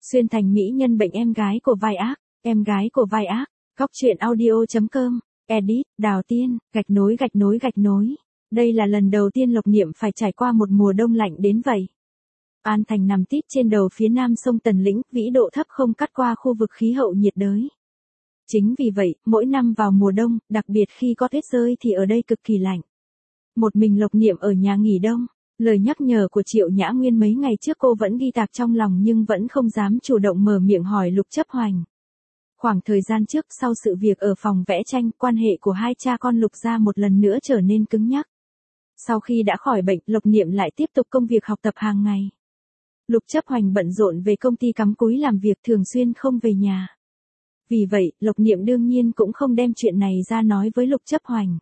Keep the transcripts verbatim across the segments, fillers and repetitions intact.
Xuyên thành mỹ nhân bệnh em gái của vai ác, em gái của vai ác, góc truyện audio.com, edit, Đào Tiên, gạch nối gạch nối gạch nối. Đây là lần đầu tiên Lộc Niệm phải trải qua một mùa đông lạnh đến vậy. An Thành nằm tít trên đầu phía nam sông Tần Lĩnh, vĩ độ thấp không cắt qua khu vực khí hậu nhiệt đới. Chính vì vậy, mỗi năm vào mùa đông, đặc biệt khi có tuyết rơi thì ở đây cực kỳ lạnh. Một mình Lộc Niệm ở nhà nghỉ đông. Lời nhắc nhở của Triệu Nhã Nguyên mấy ngày trước cô vẫn ghi tạc trong lòng nhưng vẫn không dám chủ động mở miệng hỏi Lục Chấp Hoành. Khoảng thời gian trước sau sự việc ở phòng vẽ tranh, quan hệ của hai cha con Lục gia một lần nữa trở nên cứng nhắc. Sau khi đã khỏi bệnh, Lộc Niệm lại tiếp tục công việc học tập hàng ngày. Lục Chấp Hoành bận rộn về công ty cắm cúi làm việc thường xuyên không về nhà. Vì vậy, Lộc Niệm đương nhiên cũng không đem chuyện này ra nói với Lục Chấp Hoành.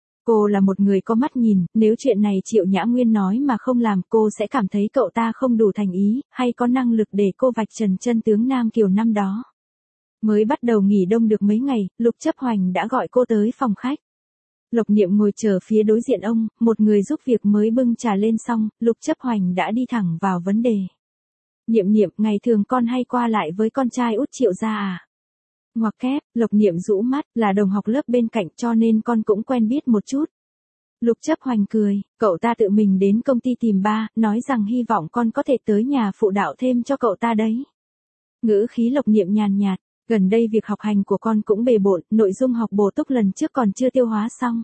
Cô là một người có mắt nhìn, nếu chuyện này Triệu Nhã Nguyên nói mà không làm cô sẽ cảm thấy cậu ta không đủ thành ý, hay có năng lực để cô vạch trần chân tướng Nam Kiều năm đó. Mới bắt đầu nghỉ đông được mấy ngày, Lục Chấp Hoành đã gọi cô tới phòng khách. Lộc Niệm ngồi chờ phía đối diện ông, một người giúp việc mới bưng trà lên xong, Lục Chấp Hoành đã đi thẳng vào vấn đề. Niệm Niệm, ngày thường con hay qua lại với con trai út Triệu gia à? Ngoặc kép, Lộc Niệm rũ mắt, là đồng học lớp bên cạnh cho nên con cũng quen biết một chút. Lục Chấp Hoành cười, cậu ta tự mình đến công ty tìm ba, nói rằng hy vọng con có thể tới nhà phụ đạo thêm cho cậu ta đấy. Ngữ khí Lộc Niệm nhàn nhạt, gần đây việc học hành của con cũng bề bộn, nội dung học bổ túc lần trước còn chưa tiêu hóa xong.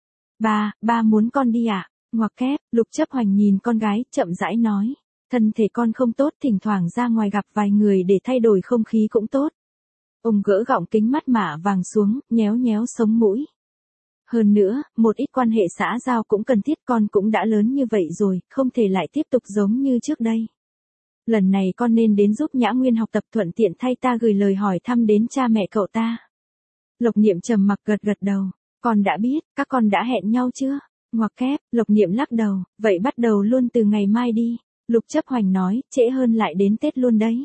Ba, ba muốn con đi à? Ngoặc kép, Lục Chấp Hoành nhìn con gái, chậm rãi nói, thân thể con không tốt, thỉnh thoảng ra ngoài gặp vài người để thay đổi không khí cũng tốt. Ông gỡ gọng kính mắt mạ vàng xuống, nhéo nhéo sống mũi. Hơn nữa, một ít quan hệ xã giao cũng cần thiết, con cũng đã lớn như vậy rồi, không thể lại tiếp tục giống như trước đây. Lần này con nên đến giúp Nhã Nguyên học tập, thuận tiện thay ta gửi lời hỏi thăm đến cha mẹ cậu ta. Lộc Niệm trầm mặc gật gật đầu, con đã biết, các con đã hẹn nhau chưa? Ngoặc kép, Lộc Niệm lắc đầu, vậy bắt đầu luôn từ ngày mai đi. Lục Chấp Hoành nói, trễ hơn lại đến Tết luôn đấy.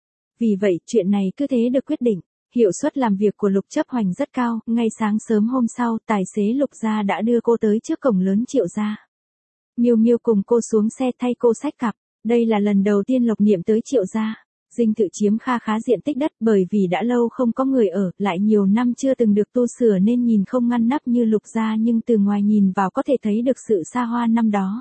Vì vậy, chuyện này cứ thế được quyết định. Hiệu suất làm việc của Lục Chấp Hoành rất cao, ngay sáng sớm hôm sau, tài xế Lục gia đã đưa cô tới trước cổng lớn Triệu gia. Miêu Miêu cùng cô xuống xe thay cô xách cặp, đây là lần đầu tiên Lộc Niệm tới Triệu gia. Dinh thự chiếm kha khá diện tích đất, bởi vì đã lâu không có người ở, lại nhiều năm chưa từng được tu sửa nên nhìn không ngăn nắp như Lục gia, nhưng từ ngoài nhìn vào có thể thấy được sự xa hoa năm đó.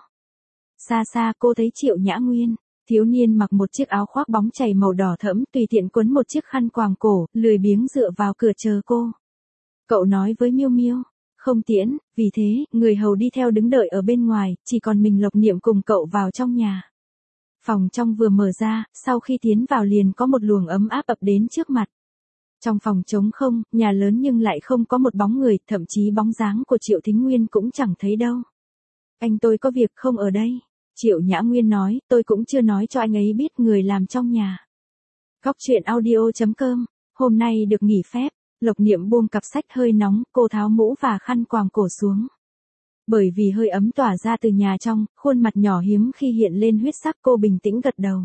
Xa xa cô thấy Triệu Nhã Nguyên. Thiếu niên mặc một chiếc áo khoác bóng chảy màu đỏ thẫm, tùy tiện quấn một chiếc khăn quàng cổ, lười biếng dựa vào cửa chờ cô. Cậu nói với Miêu Miêu, không tiễn, vì thế, người hầu đi theo đứng đợi ở bên ngoài, chỉ còn mình Lộc Niệm cùng cậu vào trong nhà. Phòng trong vừa mở ra, sau khi tiến vào liền có một luồng ấm áp ập đến trước mặt. Trong phòng trống không, nhà lớn nhưng lại không có một bóng người, thậm chí bóng dáng của Triệu Thính Nguyên cũng chẳng thấy đâu. Anh tôi có việc không ở đây. Triệu Nhã Nguyên nói, tôi cũng chưa nói cho anh ấy biết người làm trong nhà. Góc truyện audio.com, hôm nay được nghỉ phép, Lộc Niệm buông cặp sách hơi nóng, cô tháo mũ và khăn quàng cổ xuống. Bởi vì hơi ấm tỏa ra từ nhà trong, khuôn mặt nhỏ hiếm khi hiện lên huyết sắc, cô bình tĩnh gật đầu.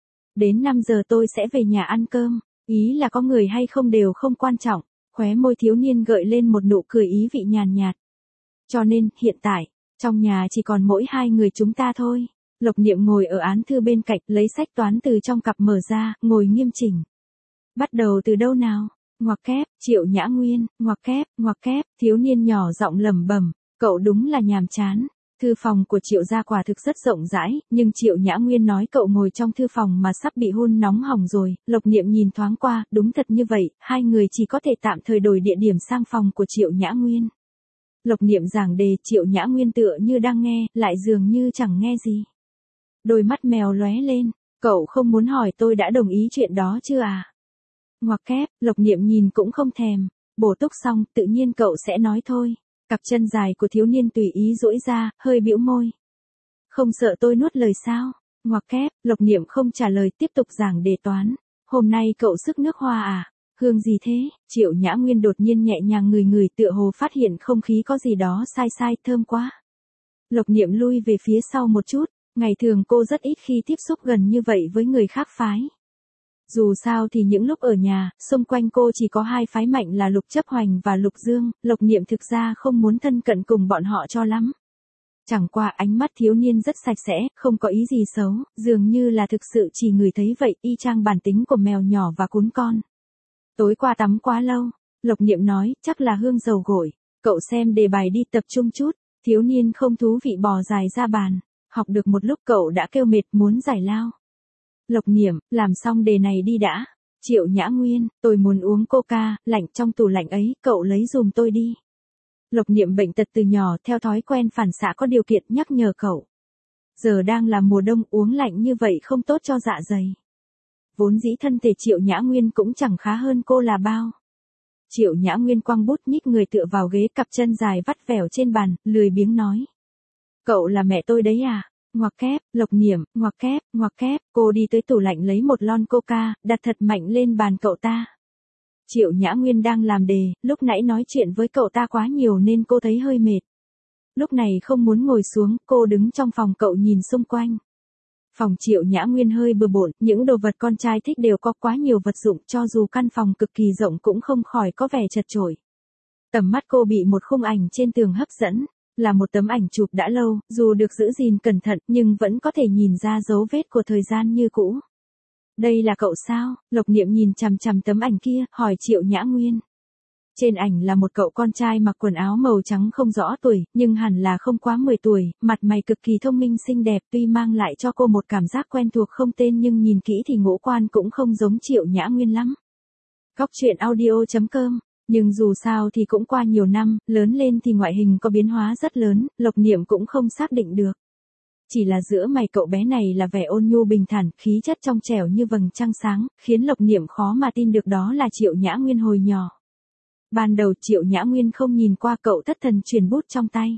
Đến năm giờ tôi sẽ về nhà ăn cơm, ý là có người hay không đều không quan trọng, khóe môi thiếu niên gợi lên một nụ cười ý vị nhàn nhạt. Cho nên, hiện tại, trong nhà chỉ còn mỗi hai người chúng ta thôi. Lộc Niệm ngồi ở án thư bên cạnh, lấy sách toán từ trong cặp mở ra, ngồi nghiêm chỉnh. Bắt đầu từ đâu nào? Ngoặc kép, Triệu Nhã Nguyên, ngoặc kép, ngoặc kép, thiếu niên nhỏ giọng lẩm bẩm, cậu đúng là nhàm chán. Thư phòng của Triệu gia quả thực rất rộng rãi, nhưng Triệu Nhã Nguyên nói cậu ngồi trong thư phòng mà sắp bị hun nóng hỏng rồi. Lộc Niệm nhìn thoáng qua, đúng thật như vậy, hai người chỉ có thể tạm thời đổi địa điểm sang phòng của Triệu Nhã Nguyên. Lộc Niệm giảng đề, Triệu Nhã Nguyên tựa như đang nghe, lại dường như chẳng nghe gì. Đôi mắt mèo lóe lên, cậu không muốn hỏi tôi đã đồng ý chuyện đó chưa à? Ngoặc kép, Lộc Niệm nhìn cũng không thèm, bổ túc xong, tự nhiên cậu sẽ nói thôi. Cặp chân dài của thiếu niên tùy ý duỗi ra, hơi bĩu môi. Không sợ tôi nuốt lời sao? Ngoặc kép, Lộc Niệm không trả lời, tiếp tục giảng đề toán. Hôm nay cậu sức nước hoa à? Hương gì thế? Triệu Nhã Nguyên đột nhiên nhẹ nhàng ngửi ngửi, tựa hồ phát hiện không khí có gì đó sai sai, thơm quá. Lộc Niệm lui về phía sau một chút, ngày thường cô rất ít khi tiếp xúc gần như vậy với người khác phái. Dù sao thì những lúc ở nhà, xung quanh cô chỉ có hai phái mạnh là Lục Chấp Hoành và Lục Dương, Lộc Niệm thực ra không muốn thân cận cùng bọn họ cho lắm. Chẳng qua ánh mắt thiếu niên rất sạch sẽ, không có ý gì xấu, dường như là thực sự chỉ ngửi thấy vậy, y chang bản tính của mèo nhỏ và cún con. Tối qua tắm quá lâu, Lộc Niệm nói, chắc là hương dầu gội. Cậu xem đề bài đi, tập trung chút. Thiếu niên không thú vị bò dài ra bàn. Học được một lúc cậu đã kêu mệt muốn giải lao. Lộc Niệm, làm xong đề này đi đã. Triệu Nhã Nguyên, tôi muốn uống coca, lạnh trong tủ lạnh ấy, cậu lấy giùm tôi đi. Lộc Niệm bệnh tật từ nhỏ, theo thói quen phản xạ có điều kiện nhắc nhở cậu. Giờ đang là mùa đông, uống lạnh như vậy không tốt cho dạ dày. Vốn dĩ thân thể Triệu Nhã Nguyên cũng chẳng khá hơn cô là bao. Triệu Nhã Nguyên quăng bút nhích người tựa vào ghế, cặp chân dài vắt vẻo trên bàn, lười biếng nói. Cậu là mẹ tôi đấy à? Ngoặc kép, Lộc Niệm, ngoặc kép, ngoặc kép, cô đi tới tủ lạnh lấy một lon coca, đặt thật mạnh lên bàn cậu ta. Triệu Nhã Nguyên đang làm đề, lúc nãy nói chuyện với cậu ta quá nhiều nên cô thấy hơi mệt. Lúc này không muốn ngồi xuống, cô đứng trong phòng cậu nhìn xung quanh. Phòng Triệu Nhã Nguyên hơi bừa bộn, những đồ vật con trai thích đều có quá nhiều vật dụng, cho dù căn phòng cực kỳ rộng cũng không khỏi có vẻ chật chội. Tầm mắt cô bị một khung ảnh trên tường hấp dẫn, là một tấm ảnh chụp đã lâu, dù được giữ gìn cẩn thận nhưng vẫn có thể nhìn ra dấu vết của thời gian như cũ. Đây là cậu sao? Lộc Niệm nhìn chằm chằm tấm ảnh kia, hỏi Triệu Nhã Nguyên. Trên ảnh là một cậu con trai mặc quần áo màu trắng không rõ tuổi, nhưng hẳn là không quá mười tuổi, mặt mày cực kỳ thông minh xinh đẹp, tuy mang lại cho cô một cảm giác quen thuộc không tên nhưng nhìn kỹ thì ngũ quan cũng không giống Triệu Nhã Nguyên lắm. Góc truyện audio chấm com. Nhưng dù sao thì cũng qua nhiều năm, lớn lên thì ngoại hình có biến hóa rất lớn, Lộc Niệm cũng không xác định được. Chỉ là giữa mày cậu bé này là vẻ ôn nhu bình thản, khí chất trong trẻo như vầng trăng sáng, khiến Lộc Niệm khó mà tin được đó là Triệu Nhã Nguyên hồi nhỏ. Ban đầu Triệu Nhã Nguyên không nhìn qua cậu thất thần chuyển bút trong tay.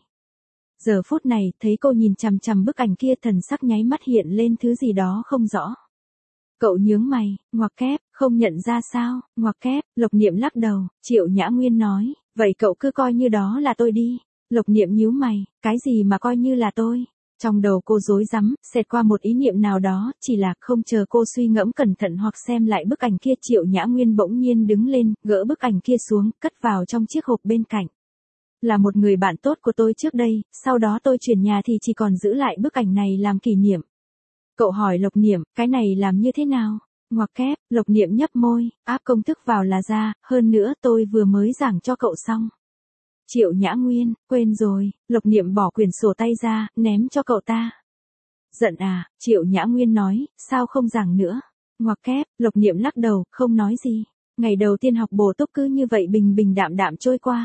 Giờ phút này, thấy cô nhìn chằm chằm bức ảnh kia, thần sắc nháy mắt hiện lên thứ gì đó không rõ. Cậu nhướng mày, ngoặc kép, không nhận ra sao, ngoặc kép, Lộc Niệm lắc đầu, Triệu Nhã Nguyên nói, vậy cậu cứ coi như đó là tôi đi. Lộc Niệm nhíu mày, cái gì mà coi như là tôi? Trong đầu cô rối rắm, xẹt qua một ý niệm nào đó, chỉ là không chờ cô suy ngẫm cẩn thận hoặc xem lại bức ảnh kia, Triệu Nhã Nguyên bỗng nhiên đứng lên, gỡ bức ảnh kia xuống, cất vào trong chiếc hộp bên cạnh. Là một người bạn tốt của tôi trước đây, sau đó tôi chuyển nhà thì chỉ còn giữ lại bức ảnh này làm kỷ niệm. Cậu hỏi Lộc Niệm, cái này làm như thế nào? Ngoặc kép, Lộc Niệm nhấp môi, áp công thức vào là ra, hơn nữa tôi vừa mới giảng cho cậu xong. Triệu Nhã Nguyên, quên rồi, Lộc Niệm bỏ quyển sổ tay ra, ném cho cậu ta. Giận à, Triệu Nhã Nguyên nói, sao không giảng nữa? Ngoặc kép, Lộc Niệm lắc đầu, không nói gì. Ngày đầu tiên học bổ túc cứ như vậy bình bình đạm đạm trôi qua.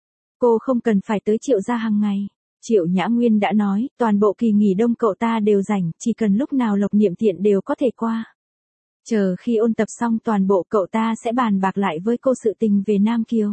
Cô không cần phải tới Triệu gia hàng ngày. Triệu Nhã Nguyên đã nói, toàn bộ kỳ nghỉ đông cậu ta đều rảnh, chỉ cần lúc nào Lộc Niệm tiện đều có thể qua. Chờ khi ôn tập xong toàn bộ cậu ta sẽ bàn bạc lại với cô sự tình về Nam Kiều.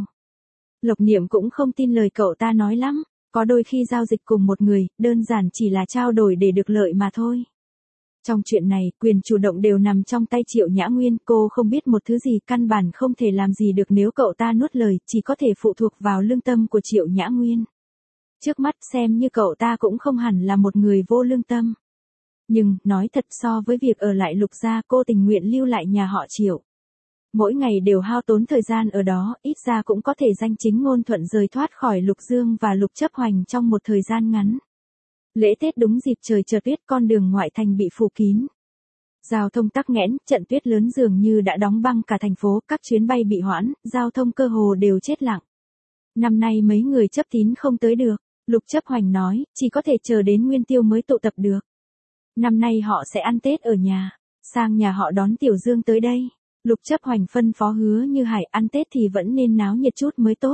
Lộc Niệm cũng không tin lời cậu ta nói lắm, có đôi khi giao dịch cùng một người, đơn giản chỉ là trao đổi để được lợi mà thôi. Trong chuyện này, quyền chủ động đều nằm trong tay Triệu Nhã Nguyên, cô không biết một thứ gì, căn bản không thể làm gì được nếu cậu ta nuốt lời, chỉ có thể phụ thuộc vào lương tâm của Triệu Nhã Nguyên. Trước mắt xem như cậu ta cũng không hẳn là một người vô lương tâm. Nhưng, nói thật so với việc ở lại Lục gia, cô tình nguyện lưu lại nhà họ Triệu. Mỗi ngày đều hao tốn thời gian ở đó, ít ra cũng có thể danh chính ngôn thuận rời thoát khỏi Lục Dương và Lục Chấp Hoành trong một thời gian ngắn. Lễ Tết đúng dịp trời chợt tuyết, con đường ngoại thành bị phủ kín. Giao thông tắc nghẽn, trận tuyết lớn dường như đã đóng băng cả thành phố, các chuyến bay bị hoãn, giao thông cơ hồ đều chết lặng. Năm nay mấy người chấp tín không tới được, Lục Chấp Hoành nói, chỉ có thể chờ đến Nguyên Tiêu mới tụ tập được. Năm nay họ sẽ ăn Tết ở nhà, sang nhà họ đón Tiểu Dương tới đây. Lục Chấp Hoành phân phó Hứa Như Hải, ăn Tết thì vẫn nên náo nhiệt chút mới tốt.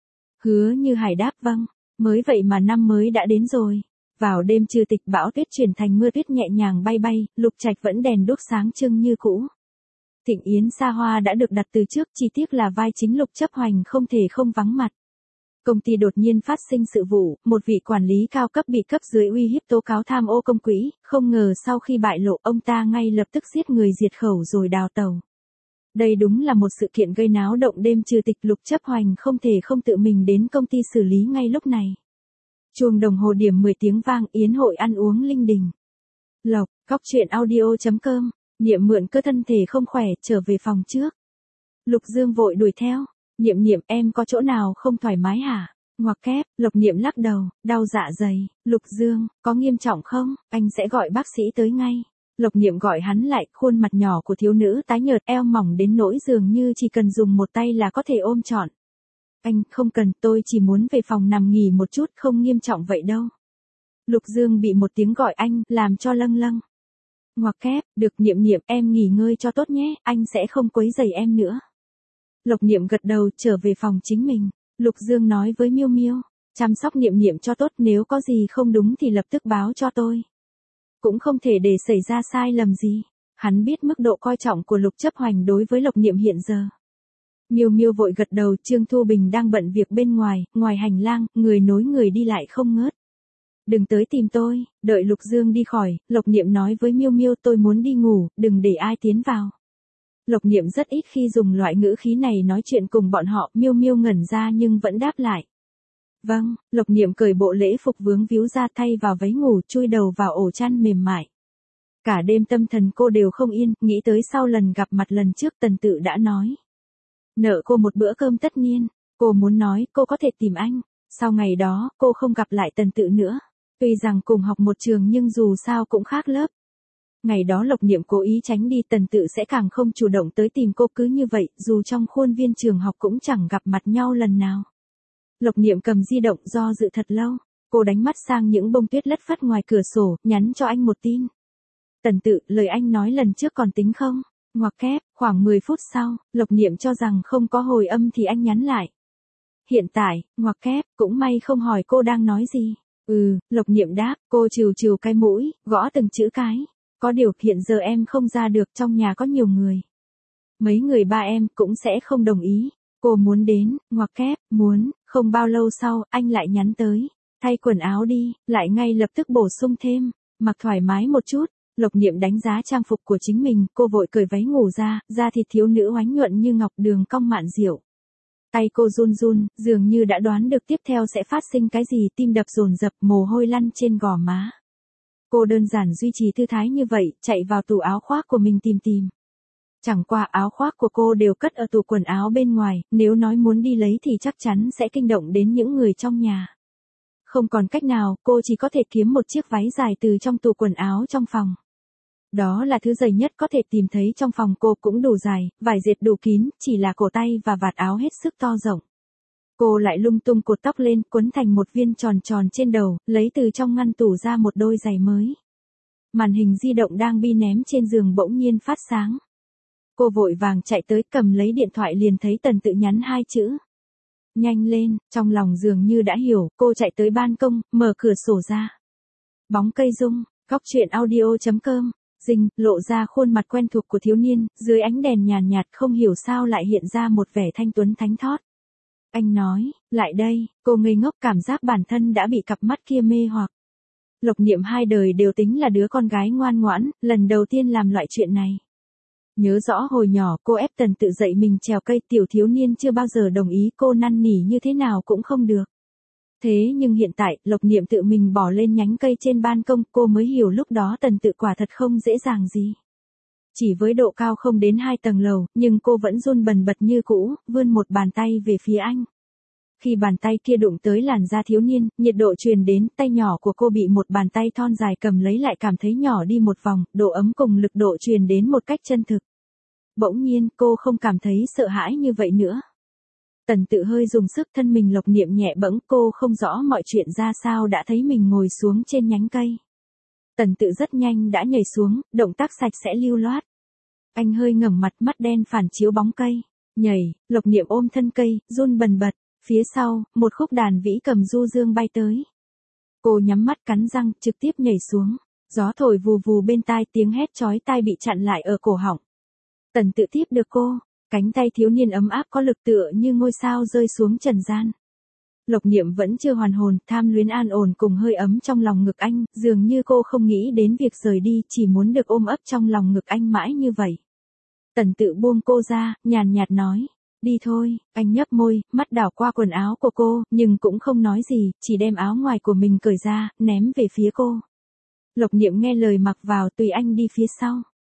Hứa Như Hải đáp vâng, mới vậy mà năm mới đã đến rồi. Vào đêm trừ tịch, bão tuyết chuyển thành mưa tuyết nhẹ nhàng bay bay, Lục Trạch vẫn đèn đuốc sáng trưng như cũ. Thịnh yến xa hoa đã được đặt từ trước, chi tiết là vai chính Lục Chấp Hoành không thể không vắng mặt. Công ty đột nhiên phát sinh sự vụ, một vị quản lý cao cấp bị cấp dưới uy hiếp tố cáo tham ô công quỹ, không ngờ sau khi bại lộ ông ta ngay lập tức giết người diệt khẩu rồi đào tẩu. Đây đúng là một sự kiện gây náo động đêm trừ tịch, Lục Chấp Hoành không thể không tự mình đến công ty xử lý ngay lúc này. Chuông đồng hồ điểm mười tiếng vang, yến hội ăn uống linh đình. Lộc, góc truyện audio chấm com, Niệm mượn cơ thân thể không khỏe, trở về phòng trước. Lục Dương vội đuổi theo, Niệm Niệm em có chỗ nào không thoải mái hả? Ngoặc kép, Lộc Niệm lắc đầu, đau dạ dày, Lục Dương, có nghiêm trọng không, anh sẽ gọi bác sĩ tới ngay. Lộc Niệm gọi hắn lại, khuôn mặt nhỏ của thiếu nữ tái nhợt, eo mỏng đến nỗi dường như chỉ cần dùng một tay là có thể ôm trọn. Anh, không cần, tôi chỉ muốn về phòng nằm nghỉ một chút, không nghiêm trọng vậy đâu. Lục Dương bị một tiếng gọi anh, làm cho lâng lâng. Ngoặc kép, được Niệm Niệm, em nghỉ ngơi cho tốt nhé, anh sẽ không quấy rầy em nữa. Lộc Niệm gật đầu, trở về phòng chính mình. Lục Dương nói với Miêu Miêu, chăm sóc Niệm Niệm cho tốt, nếu có gì không đúng thì lập tức báo cho tôi. Cũng không thể để xảy ra sai lầm gì. Hắn biết mức độ coi trọng của Lục Chấp Hoành đối với Lộc Niệm hiện giờ. Miêu Miêu vội gật đầu, Trương Thu Bình đang bận việc bên ngoài, ngoài hành lang, người nối người đi lại không ngớt. Đừng tới tìm tôi, đợi Lục Dương đi khỏi, Lộc Niệm nói với Miêu Miêu, tôi muốn đi ngủ, đừng để ai tiến vào. Lộc Niệm rất ít khi dùng loại ngữ khí này nói chuyện cùng bọn họ, Miêu Miêu ngẩn ra nhưng vẫn đáp lại. Vâng, Lộc Niệm cởi bộ lễ phục vướng víu ra, thay vào váy ngủ, chui đầu vào ổ chăn mềm mại. Cả đêm tâm thần cô đều không yên, nghĩ tới sau lần gặp mặt lần trước Tần Tự đã nói. Nợ cô một bữa cơm tất niên, cô muốn nói cô có thể tìm anh. Sau ngày đó, cô không gặp lại Tần Tự nữa. Tuy rằng cùng học một trường nhưng dù sao cũng khác lớp. Ngày đó Lộc Niệm cố ý tránh đi, Tần Tự sẽ càng không chủ động tới tìm cô, cứ như vậy, dù trong khuôn viên trường học cũng chẳng gặp mặt nhau lần nào. Lộc Niệm cầm di động do dự thật lâu, cô đánh mắt sang những bông tuyết lất phất ngoài cửa sổ, nhắn cho anh một tin. Tần Tự, lời anh nói lần trước còn tính không? Ngoặc kép, khoảng mười phút sau, Lộc Niệm cho rằng không có hồi âm thì anh nhắn lại. Hiện tại, ngoặc kép, cũng may không hỏi cô đang nói gì. Ừ, Lộc Niệm đáp, cô trừ trừ cái mũi, gõ từng chữ cái. Có điều hiện giờ em không ra được, trong nhà có nhiều người. Mấy người ba em cũng sẽ không đồng ý. Cô muốn đến, ngoặc kép, muốn, không bao lâu sau, anh lại nhắn tới. Thay quần áo đi, lại ngay lập tức bổ sung thêm, mặc thoải mái một chút. Lộc Niệm đánh giá trang phục của chính mình, cô vội cởi váy ngủ ra, da thịt thiếu nữ oánh nhuận như ngọc, đường cong mạn diệu. Tay cô run run, dường như đã đoán được tiếp theo sẽ phát sinh cái gì, tim đập dồn dập, mồ hôi lăn trên gò má. Cô đơn giản duy trì tư thái như vậy, chạy vào tủ áo khoác của mình tìm tìm. Chẳng qua áo khoác của cô đều cất ở tủ quần áo bên ngoài, nếu nói muốn đi lấy thì chắc chắn sẽ kinh động đến những người trong nhà. Không còn cách nào, cô chỉ có thể kiếm một chiếc váy dài từ trong tủ quần áo trong phòng. Đó là thứ dày nhất có thể tìm thấy trong phòng cô, cũng đủ dài, vải dệt đủ kín, chỉ là cổ tay và vạt áo hết sức to rộng. Cô lại lung tung cột tóc lên, quấn thành một viên tròn tròn trên đầu, lấy từ trong ngăn tủ ra một đôi giày mới. Màn hình di động đang bi ném trên giường bỗng nhiên phát sáng. Cô vội vàng chạy tới, cầm lấy điện thoại liền thấy Tần Tự nhắn hai chữ. Nhanh lên, trong lòng dường như đã hiểu, cô chạy tới ban công, mở cửa sổ ra. Bóng cây rung, góc truyện audio chấm com. Dinh, lộ ra khuôn mặt quen thuộc của thiếu niên, dưới ánh đèn nhàn nhạt không hiểu sao lại hiện ra một vẻ thanh tuấn thánh thót. Anh nói, lại đây, cô ngây ngốc, cảm giác bản thân đã bị cặp mắt kia mê hoặc. Lộc Niệm hai đời đều tính là đứa con gái ngoan ngoãn, lần đầu tiên làm loại chuyện này. Nhớ rõ hồi nhỏ cô ép Tần Tự dạy mình trèo cây, tiểu thiếu niên chưa bao giờ đồng ý, cô năn nỉ như thế nào cũng không được. Thế nhưng hiện tại, Lộc Niệm tự mình bỏ lên nhánh cây trên ban công, cô mới hiểu lúc đó Tần Tự quả thật không dễ dàng gì. Chỉ với độ cao không đến hai tầng lầu, nhưng cô vẫn run bần bật như cũ, vươn một bàn tay về phía anh. Khi bàn tay kia đụng tới làn da thiếu niên, nhiệt độ truyền đến, tay nhỏ của cô bị một bàn tay thon dài cầm lấy lại cảm thấy nhỏ đi một vòng, độ ấm cùng lực độ truyền đến một cách chân thực. Bỗng nhiên, cô không cảm thấy sợ hãi như vậy nữa. Tần Tự hơi dùng sức, thân mình Lộc Niệm nhẹ bẫng, cô không rõ mọi chuyện ra sao đã thấy mình ngồi xuống trên nhánh cây. Tần Tự rất nhanh đã nhảy xuống, động tác sạch sẽ lưu loát. Anh hơi ngẩng mặt, mắt đen phản chiếu bóng cây. Nhảy, Lộc Niệm ôm thân cây, run bần bật. Phía sau, một khúc đàn vĩ cầm du dương bay tới. Cô nhắm mắt cắn răng, trực tiếp nhảy xuống. Gió thổi vù vù bên tai, tiếng hét chói tai bị chặn lại ở cổ họng. Tần Tự tiếp được cô. Cánh tay thiếu niên ấm áp có lực tựa như ngôi sao rơi xuống trần gian. Lộc Niệm vẫn chưa hoàn hồn, tham luyến an ổn cùng hơi ấm trong lòng ngực anh, dường như cô không nghĩ đến việc rời đi, chỉ muốn được ôm ấp trong lòng ngực anh mãi như vậy. Tần Tự buông cô ra, nhàn nhạt nói, đi thôi, anh nhấp môi, mắt đảo qua quần áo của cô, nhưng cũng không nói gì, chỉ đem áo ngoài của mình cởi ra, ném về phía cô. Lộc Niệm nghe lời mặc vào, tùy anh đi phía sau.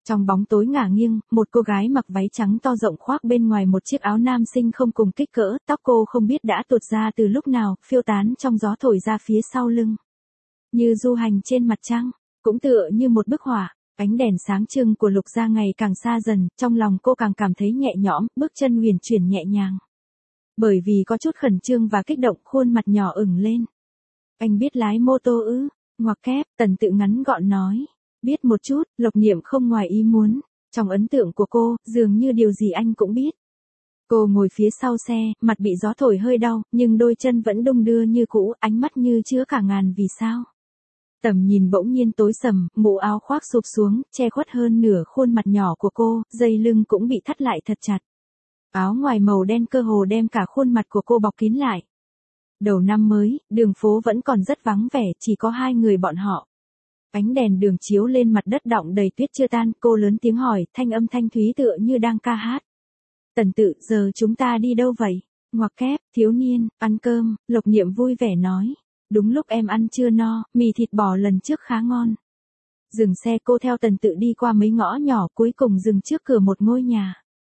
Trong bóng tối ngả nghiêng, một cô gái mặc váy trắng to rộng khoác bên ngoài một chiếc áo nam sinh không cùng kích cỡ, tóc cô không biết đã tuột ra từ lúc nào, phiêu tán trong gió thổi ra phía sau lưng. Như du hành trên mặt trăng, cũng tựa như một bức họa, ánh đèn sáng trưng của Lục Gia ngày càng xa dần, trong lòng cô càng cảm thấy nhẹ nhõm, bước chân huyền chuyển nhẹ nhàng. Bởi vì có chút khẩn trương và kích động, khuôn mặt nhỏ ửng lên. Anh biết lái mô tô ư? Ngoặc kép, Tần Tự ngắn gọn nói. Biết một chút, Lộc Niệm không ngoài ý muốn. Trong ấn tượng của cô, dường như điều gì anh cũng biết. Cô ngồi phía sau xe, mặt bị gió thổi hơi đau, nhưng đôi chân vẫn đung đưa như cũ, ánh mắt như chứa cả ngàn vì sao. Tầm nhìn bỗng nhiên tối sầm, mũ áo khoác sụp xuống, che khuất hơn nửa khuôn mặt nhỏ của cô, dây lưng cũng bị thắt lại thật chặt. Áo ngoài màu đen cơ hồ đem cả khuôn mặt của cô bọc kín lại. Đầu năm mới, đường phố vẫn còn rất vắng vẻ, chỉ có hai người bọn họ. Ánh đèn đường chiếu lên mặt đất đọng đầy tuyết chưa tan, cô lớn tiếng hỏi, thanh âm thanh thúy tựa như đang ca hát. Tần Tự, giờ chúng ta đi đâu vậy? Ngoặc kép, thiếu niên, ăn cơm, Lộc Niệm vui vẻ nói. Đúng lúc em ăn chưa no, mì thịt bò lần trước khá ngon. Dừng xe, cô theo Tần Tự đi qua mấy ngõ nhỏ, cuối cùng dừng trước cửa một ngôi nhà.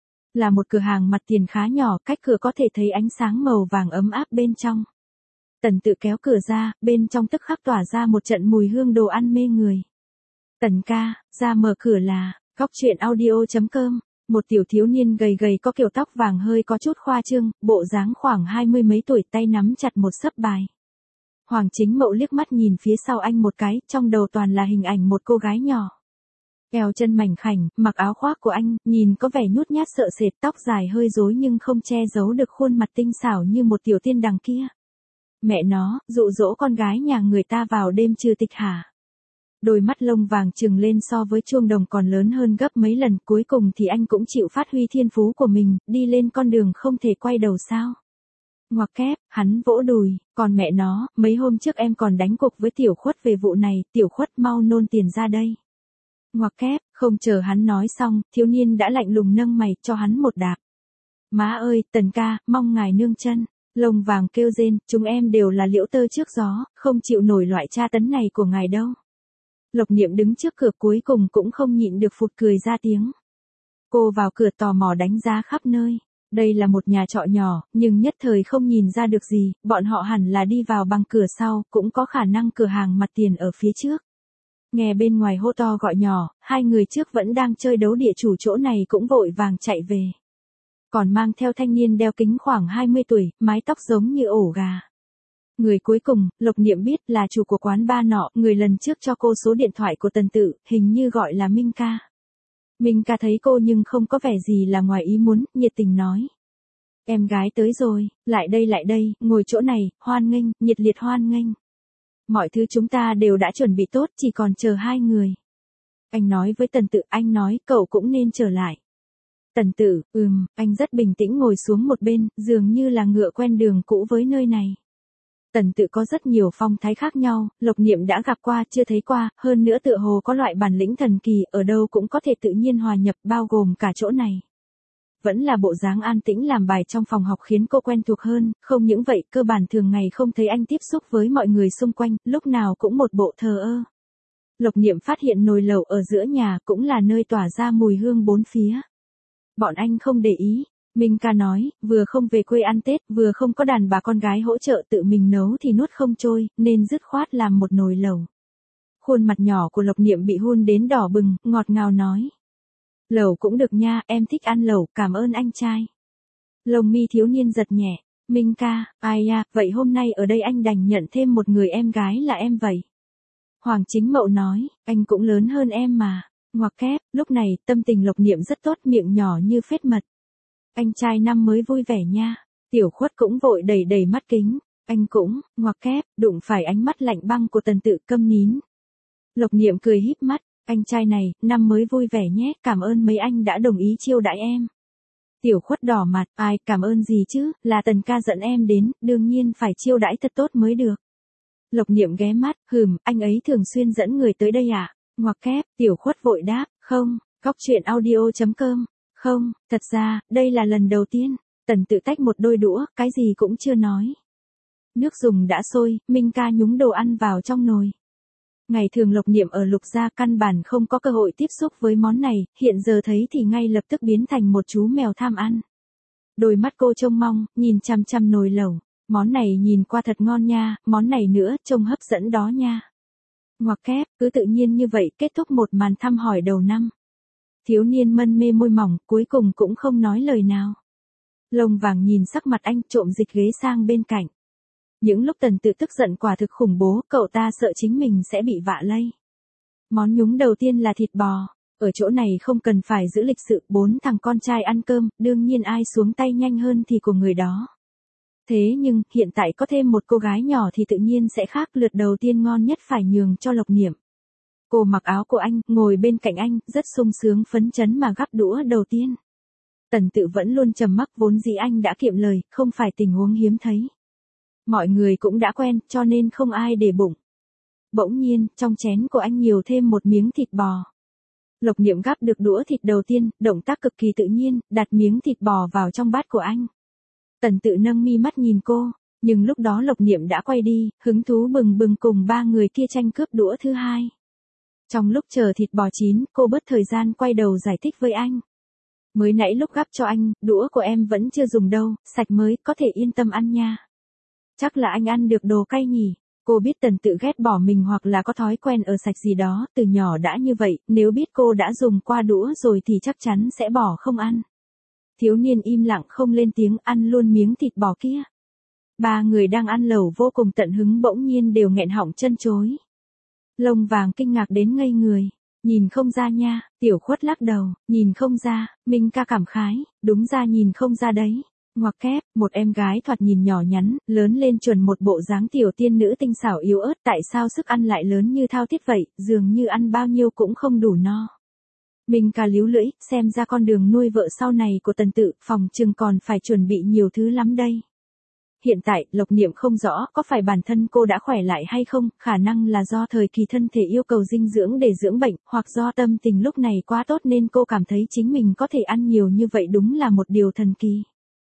Là một cửa hàng mặt tiền khá nhỏ, cách cửa có thể thấy ánh sáng màu vàng ấm áp bên trong. Tần Tự kéo cửa ra, bên trong tức khắc tỏa ra một trận mùi hương đồ ăn mê người. Tần ca, ra mở cửa là, Góc Chuyện Audio chấm com. Một tiểu thiếu niên gầy gầy có kiểu tóc vàng hơi có chút khoa trương, bộ dáng khoảng hai mươi mấy tuổi, tay nắm chặt một xấp bài. Hoàng Chính Mậu liếc mắt nhìn phía sau anh một cái, trong đầu toàn là hình ảnh một cô gái nhỏ. Eo chân mảnh khảnh, mặc áo khoác của anh, nhìn có vẻ nhút nhát sợ sệt, tóc dài hơi rối nhưng không che giấu được khuôn mặt tinh xảo như một tiểu tiên đằng kia. Mẹ nó, dụ dỗ con gái nhà người ta vào đêm trừ tịch hả? Đôi mắt lông vàng trừng lên so với chuông đồng còn lớn hơn gấp mấy lần, cuối cùng thì anh cũng chịu phát huy thiên phú của mình, đi lên con đường không thể quay đầu sao. Ngoặc kép, hắn vỗ đùi, còn mẹ nó, mấy hôm trước em còn đánh cục với Tiểu Khuất về vụ này, Tiểu Khuất mau nôn tiền ra đây. Ngoặc kép, không chờ hắn nói xong, thiếu niên đã lạnh lùng nâng mày, cho hắn một đạp. Má ơi, Tần ca, mong ngài nương chân. Lông vàng kêu rên, chúng em đều là liễu tơ trước gió, không chịu nổi loại tra tấn này của ngài đâu. Lộc Niệm đứng trước cửa cuối cùng cũng không nhịn được phụt cười ra tiếng. Cô vào cửa tò mò đánh giá khắp nơi. Đây là một nhà trọ nhỏ, nhưng nhất thời không nhìn ra được gì, bọn họ hẳn là đi vào bằng cửa sau, cũng có khả năng cửa hàng mặt tiền ở phía trước. Nghe bên ngoài hô to gọi nhỏ, hai người trước vẫn đang chơi đấu địa chủ chỗ này cũng vội vàng chạy về. Còn mang theo thanh niên đeo kính khoảng hai mươi tuổi, mái tóc giống như ổ gà. Người cuối cùng, Lộc Niệm biết là chủ của quán bar nọ, người lần trước cho cô số điện thoại của Tần Tự, hình như gọi là Minh ca. Minh ca thấy cô nhưng không có vẻ gì là ngoài ý muốn, nhiệt tình nói. Em gái tới rồi, lại đây lại đây, ngồi chỗ này, hoan nghênh, nhiệt liệt hoan nghênh. Mọi thứ chúng ta đều đã chuẩn bị tốt, chỉ còn chờ hai người. Anh nói với Tần Tự, anh nói cậu cũng nên trở lại. Tần Tự, ừm, anh rất bình tĩnh ngồi xuống một bên, dường như là ngựa quen đường cũ với nơi này. Tần Tự có rất nhiều phong thái khác nhau, Lộc Niệm đã gặp qua chưa thấy qua, hơn nữa tựa hồ có loại bản lĩnh thần kỳ, ở đâu cũng có thể tự nhiên hòa nhập, bao gồm cả chỗ này. Vẫn là bộ dáng an tĩnh làm bài trong phòng học khiến cô quen thuộc hơn, không những vậy, cơ bản thường ngày không thấy anh tiếp xúc với mọi người xung quanh, lúc nào cũng một bộ thờ ơ. Lộc Niệm phát hiện nồi lẩu ở giữa nhà cũng là nơi tỏa ra mùi hương bốn phía. Bọn anh không để ý. Minh ca nói, vừa không về quê ăn Tết, vừa không có đàn bà con gái hỗ trợ tự mình nấu thì nuốt không trôi, nên dứt khoát làm một nồi lẩu. Khuôn mặt nhỏ của Lộc Niệm bị hun đến đỏ bừng, ngọt ngào nói. Lẩu cũng được nha, em thích ăn lẩu, cảm ơn anh trai. Lông mi thiếu niên giật nhẹ, Minh ca, ai à, vậy hôm nay ở đây anh đành nhận thêm một người em gái là em vậy. Hoàng Chính Mậu nói, anh cũng lớn hơn em mà. Ngoặc kép, lúc này, tâm tình Lộc Niệm rất tốt, miệng nhỏ như phết mật. Anh trai năm mới vui vẻ nha. Tiểu Khuất cũng vội đẩy đẩy mắt kính. Anh cũng, ngoặc kép, đụng phải ánh mắt lạnh băng của Tần Tự, câm nín. Lộc Niệm cười híp mắt. Anh trai này, năm mới vui vẻ nhé, cảm ơn mấy anh đã đồng ý chiêu đãi em. Tiểu Khuất đỏ mặt, ai, cảm ơn gì chứ, là Tần ca dẫn em đến, đương nhiên phải chiêu đãi thật tốt mới được. Lộc Niệm ghé mắt, hừm, anh ấy thường xuyên dẫn người tới đây à? Ngoặc kép, Tiểu Khuất vội đáp, không, Góc Chuyện Audio chấm com. Không, thật ra, đây là lần đầu tiên. Tần Tự tách một đôi đũa, cái gì cũng chưa nói. Nước dùng đã sôi, Minh ca nhúng đồ ăn vào trong nồi. Ngày thường Lộc Niệm ở Lục gia căn bản không có cơ hội tiếp xúc với món này, hiện giờ thấy thì ngay lập tức biến thành một chú mèo tham ăn. Đôi mắt cô trông mong, nhìn chăm chăm nồi lẩu. Món này nhìn qua thật ngon nha, món này nữa, trông hấp dẫn đó nha. Ngoặc kép, cứ tự nhiên như vậy kết thúc một màn thăm hỏi đầu năm. Thiếu niên mân mê môi mỏng, cuối cùng cũng không nói lời nào. Lông vàng nhìn sắc mặt anh trộm dịch ghế sang bên cạnh. Những lúc Tần Tự tức giận quả thực khủng bố, cậu ta sợ chính mình sẽ bị vạ lây. Món nhúng đầu tiên là thịt bò. Ở chỗ này không cần phải giữ lịch sự, bốn thằng con trai ăn cơm, đương nhiên ai xuống tay nhanh hơn thì của người đó. Thế nhưng, hiện tại có thêm một cô gái nhỏ thì tự nhiên sẽ khác, lượt đầu tiên ngon nhất phải nhường cho Lộc Niệm. Cô mặc áo của anh, ngồi bên cạnh anh, rất sung sướng phấn chấn mà gắp đũa đầu tiên. Tần Tự vẫn luôn trầm mặc, vốn dĩ anh đã kiệm lời, không phải tình huống hiếm thấy. Mọi người cũng đã quen, cho nên không ai để bụng. Bỗng nhiên, trong chén của anh nhiều thêm một miếng thịt bò. Lộc Niệm gắp được đũa thịt đầu tiên, động tác cực kỳ tự nhiên, đặt miếng thịt bò vào trong bát của anh. Tần Tự nâng mi mắt nhìn cô, nhưng lúc đó Lộc Niệm đã quay đi, hứng thú bừng bừng cùng ba người kia tranh cướp đũa thứ hai. Trong lúc chờ thịt bò chín, cô bớt thời gian quay đầu giải thích với anh. Mới nãy lúc gắp cho anh, đũa của em vẫn chưa dùng đâu, sạch mới, có thể yên tâm ăn nha. Chắc là anh ăn được đồ cay nhỉ. Cô biết Tần Tự ghét bỏ mình hoặc là có thói quen ở sạch gì đó, từ nhỏ đã như vậy, nếu biết cô đã dùng qua đũa rồi thì chắc chắn sẽ bỏ không ăn. Thiếu niên im lặng không lên tiếng, ăn luôn miếng thịt bò kia. Ba người đang ăn lẩu vô cùng tận hứng bỗng nhiên đều nghẹn họng chân chối. Lông vàng kinh ngạc đến ngây người. Nhìn không ra nha, Tiểu Khuất lắc đầu, nhìn không ra, Minh Ca cảm khái, đúng ra nhìn không ra đấy. Ngoặc kép, một em gái thoạt nhìn nhỏ nhắn, lớn lên chuẩn một bộ dáng tiểu tiên nữ tinh xảo yếu ớt, tại sao sức ăn lại lớn như thao thiết vậy, dường như ăn bao nhiêu cũng không đủ no. Minh Ca líu lưỡi, xem ra con đường nuôi vợ sau này của Tần Tự, phòng chừng còn phải chuẩn bị nhiều thứ lắm đây. Hiện tại, Lộc Niệm không rõ có phải bản thân cô đã khỏe lại hay không, khả năng là do thời kỳ thân thể yêu cầu dinh dưỡng để dưỡng bệnh, hoặc do tâm tình lúc này quá tốt nên cô cảm thấy chính mình có thể ăn nhiều như vậy đúng là một điều thần kỳ.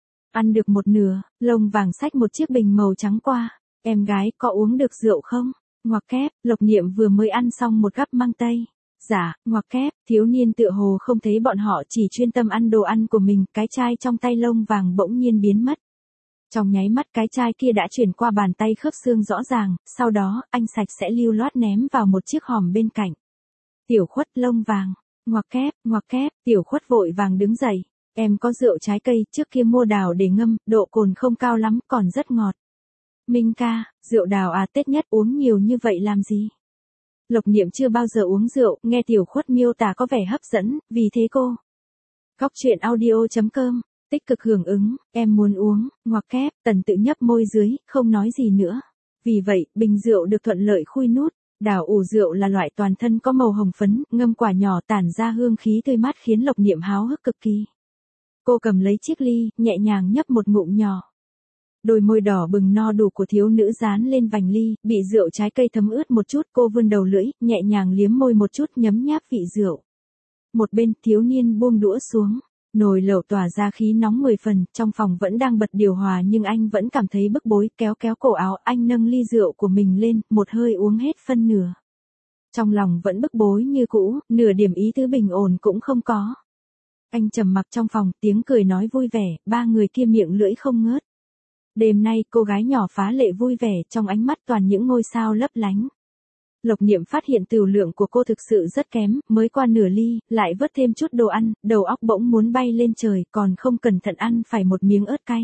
Ăn được một nửa, Lông vàng xách một chiếc bình màu trắng qua. Em gái, có uống được rượu không? Ngoặc kép, Lộc Niệm vừa mới ăn xong một gắp măng tây. Dạ, ngoặc kép, thiếu niên tựa hồ không thấy bọn họ chỉ chuyên tâm ăn đồ ăn của mình, cái chai trong tay Lông vàng bỗng nhiên biến mất. Trong nháy mắt cái chai kia đã chuyển qua bàn tay khớp xương rõ ràng, sau đó, anh sạch sẽ lưu loát ném vào một chiếc hòm bên cạnh. Tiểu Khuất, Lông vàng, ngoặc kép, ngoặc kép, Tiểu Khuất vội vàng đứng dậy. Em có rượu trái cây, trước kia mua đào để ngâm, độ cồn không cao lắm, còn rất ngọt. Minh Ca, rượu đào à, Tết nhất uống nhiều như vậy làm gì? Lộc Niệm chưa bao giờ uống rượu, nghe Tiểu Khuất miêu tả có vẻ hấp dẫn, vì thế cô. Góc truyện audio chấm com, tích cực hưởng ứng, em muốn uống, ngoặc kép, Tần Tự nhấp môi dưới, không nói gì nữa. Vì vậy, bình rượu được thuận lợi khui nút. Đào ủ rượu là loại toàn thân có màu hồng phấn, ngâm quả nhỏ tản ra hương khí tươi mát khiến Lộc Niệm háo hức cực kỳ. Cô cầm lấy chiếc ly, nhẹ nhàng nhấp một ngụm nhỏ. Đôi môi đỏ bừng no đủ của thiếu nữ dán lên vành ly, bị rượu trái cây thấm ướt một chút, cô vươn đầu lưỡi, nhẹ nhàng liếm môi một chút nhấm nháp vị rượu. Một bên, thiếu niên buông đũa xuống, nồi lẩu tỏa ra khí nóng mười phần, trong phòng vẫn đang bật điều hòa nhưng anh vẫn cảm thấy bức bối, kéo kéo cổ áo, anh nâng ly rượu của mình lên, một hơi uống hết phân nửa. Trong lòng vẫn bức bối như cũ, nửa điểm ý tứ bình ổn cũng không có. Anh trầm mặc trong phòng, tiếng cười nói vui vẻ, ba người kia miệng lưỡi không ngớt. Đêm nay, cô gái nhỏ phá lệ vui vẻ, trong ánh mắt toàn những ngôi sao lấp lánh. Lộc Niệm phát hiện tửu lượng của cô thực sự rất kém, mới qua nửa ly, lại vớt thêm chút đồ ăn, đầu óc bỗng muốn bay lên trời, còn không cẩn thận ăn phải một miếng ớt cay.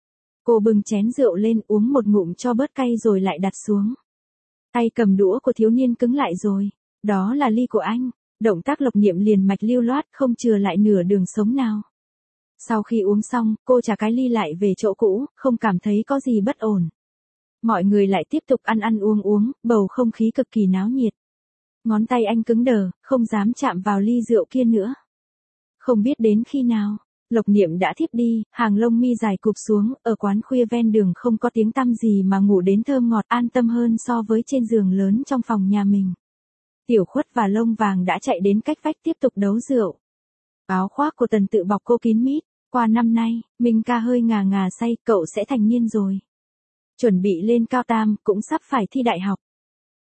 Cô bưng chén rượu lên uống một ngụm cho bớt cay rồi lại đặt xuống. Tay cầm đũa của thiếu niên cứng lại rồi. Đó là ly của anh. Động tác Lộc Niệm liền mạch lưu loát, không chừa lại nửa đường sống nào. Sau khi uống xong, cô trả cái ly lại về chỗ cũ, không cảm thấy có gì bất ổn. Mọi người lại tiếp tục ăn ăn uống uống, bầu không khí cực kỳ náo nhiệt. Ngón tay anh cứng đờ, không dám chạm vào ly rượu kia nữa. Không biết đến khi nào, Lộc Niệm đã thiếp đi, hàng lông mi dài cụp xuống, ở quán khuya ven đường không có tiếng tăm gì mà ngủ đến thơm ngọt an tâm hơn so với trên giường lớn trong phòng nhà mình. Tiểu Khuất và Lông vàng đã chạy đến cách vách tiếp tục đấu rượu. Áo khoác của Tần Tự bọc cô kín mít, qua năm nay, Minh Ca hơi ngà ngà say, cậu sẽ thành niên rồi. Chuẩn bị lên cao tam, cũng sắp phải thi đại học.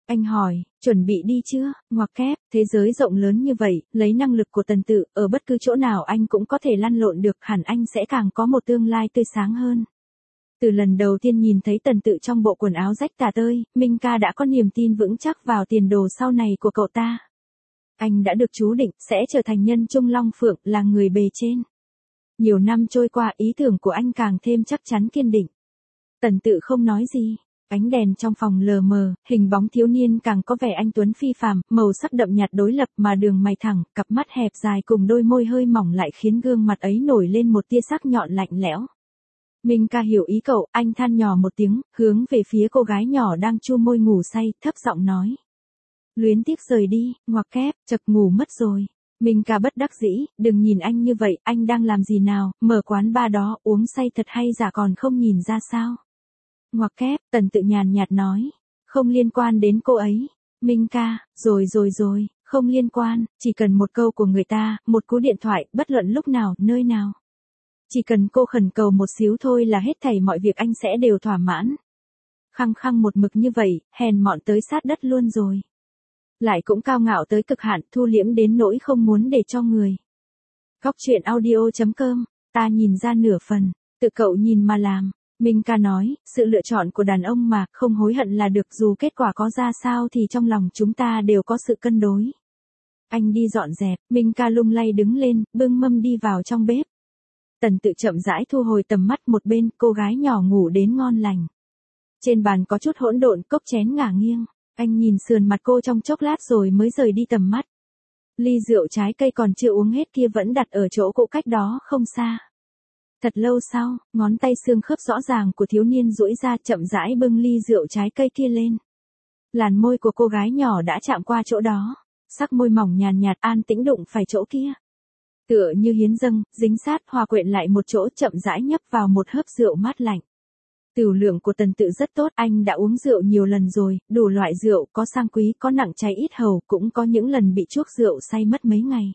Anh hỏi, chuẩn bị đi chưa, ngoặc kép, thế giới rộng lớn như vậy, lấy năng lực của Tần Tự, ở bất cứ chỗ nào anh cũng có thể lăn lộn được, hẳn anh sẽ càng có một tương lai tươi sáng hơn. Từ lần đầu tiên nhìn thấy Tần Tự trong bộ quần áo rách tả tơi, Minh ca đã có niềm tin vững chắc vào tiền đồ sau này của cậu ta. Anh đã được chú định, sẽ trở thành nhân trung long phượng, là người bề trên. Nhiều năm trôi qua, ý tưởng của anh càng thêm chắc chắn kiên định. Tần Tự không nói gì. Ánh đèn trong phòng lờ mờ, hình bóng thiếu niên càng có vẻ anh tuấn phi phàm, màu sắc đậm nhạt đối lập mà đường mày thẳng, cặp mắt hẹp dài cùng đôi môi hơi mỏng lại khiến gương mặt ấy nổi lên một tia sắc nhọn lạnh lẽo. Minh ca hiểu ý cậu, anh than nhỏ một tiếng, hướng về phía cô gái nhỏ đang chu môi ngủ say, thấp giọng nói. Luyến tiếc rời đi, ngoặc kép, chật ngủ mất rồi. Minh ca bất đắc dĩ, đừng nhìn anh như vậy, anh đang làm gì nào, mở quán bar đó, uống say thật hay giả còn không nhìn ra sao. Ngoặc kép, Tần Tự nhàn nhạt nói. Không liên quan đến cô ấy. Minh ca, rồi rồi rồi, không liên quan, chỉ cần một câu của người ta, một cú điện thoại, bất luận lúc nào, nơi nào. Chỉ cần cô khẩn cầu một xíu thôi là hết thảy mọi việc anh sẽ đều thỏa mãn. Khăng khăng một mực như vậy, hèn mọn tới sát đất luôn rồi. Lại cũng cao ngạo tới cực hạn, thu liễm đến nỗi không muốn để cho người. Góc truyện audio chấm com, ta nhìn ra nửa phần, tự cậu nhìn mà làm. Minh ca nói, sự lựa chọn của đàn ông mà, không hối hận là được, dù kết quả có ra sao thì trong lòng chúng ta đều có sự cân đối. Anh đi dọn dẹp, Minh ca lung lay đứng lên, bưng mâm đi vào trong bếp. Tần Tự chậm rãi thu hồi tầm mắt một bên, cô gái nhỏ ngủ đến ngon lành. Trên bàn có chút hỗn độn, cốc chén ngả nghiêng. Anh nhìn sườn mặt cô trong chốc lát rồi mới rời đi tầm mắt. Ly rượu trái cây còn chưa uống hết kia vẫn đặt ở chỗ cũ cách đó không xa. Thật lâu sau, ngón tay xương khớp rõ ràng của thiếu niên duỗi ra chậm rãi bưng ly rượu trái cây kia lên. Làn môi của cô gái nhỏ đã chạm qua chỗ đó. Sắc môi mỏng nhàn nhạt an tĩnh đụng phải chỗ kia. Tựa như hiến dâng, dính sát hòa quyện lại một chỗ chậm rãi nhấp vào một hớp rượu mát lạnh. Tửu lượng của Tần Tự rất tốt, anh đã uống rượu nhiều lần rồi, đủ loại rượu, có sang quý, có nặng cháy ít hầu, cũng có những lần bị chuốc rượu say mất mấy ngày.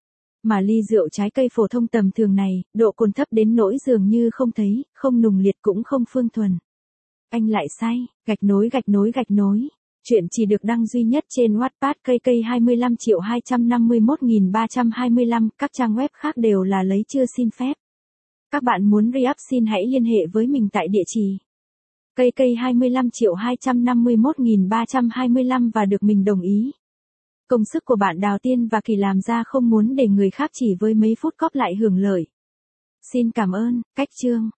Mà ly rượu trái cây phổ thông tầm thường này, độ cồn thấp đến nỗi dường như không thấy, không nùng liệt cũng không phương thuần. Anh lại say, gạch nối gạch nối gạch nối. Chuyện chỉ được đăng duy nhất trên Wattpad cây cây hai mươi lăm triệu hai trăm năm mươi mốt nghìn ba trăm hai mươi lăm, các trang web khác đều là lấy chưa xin phép. Các bạn muốn re-up xin hãy liên hệ với mình tại địa chỉ cây cây hai mươi lăm triệu hai trăm năm mươi mốt nghìn ba trăm hai mươi lăm và được mình đồng ý. Công sức của bạn Đào Tiên và Kỳ làm ra không muốn để người khác chỉ với mấy phút cóp lại hưởng lợi. Xin cảm ơn, cách chương.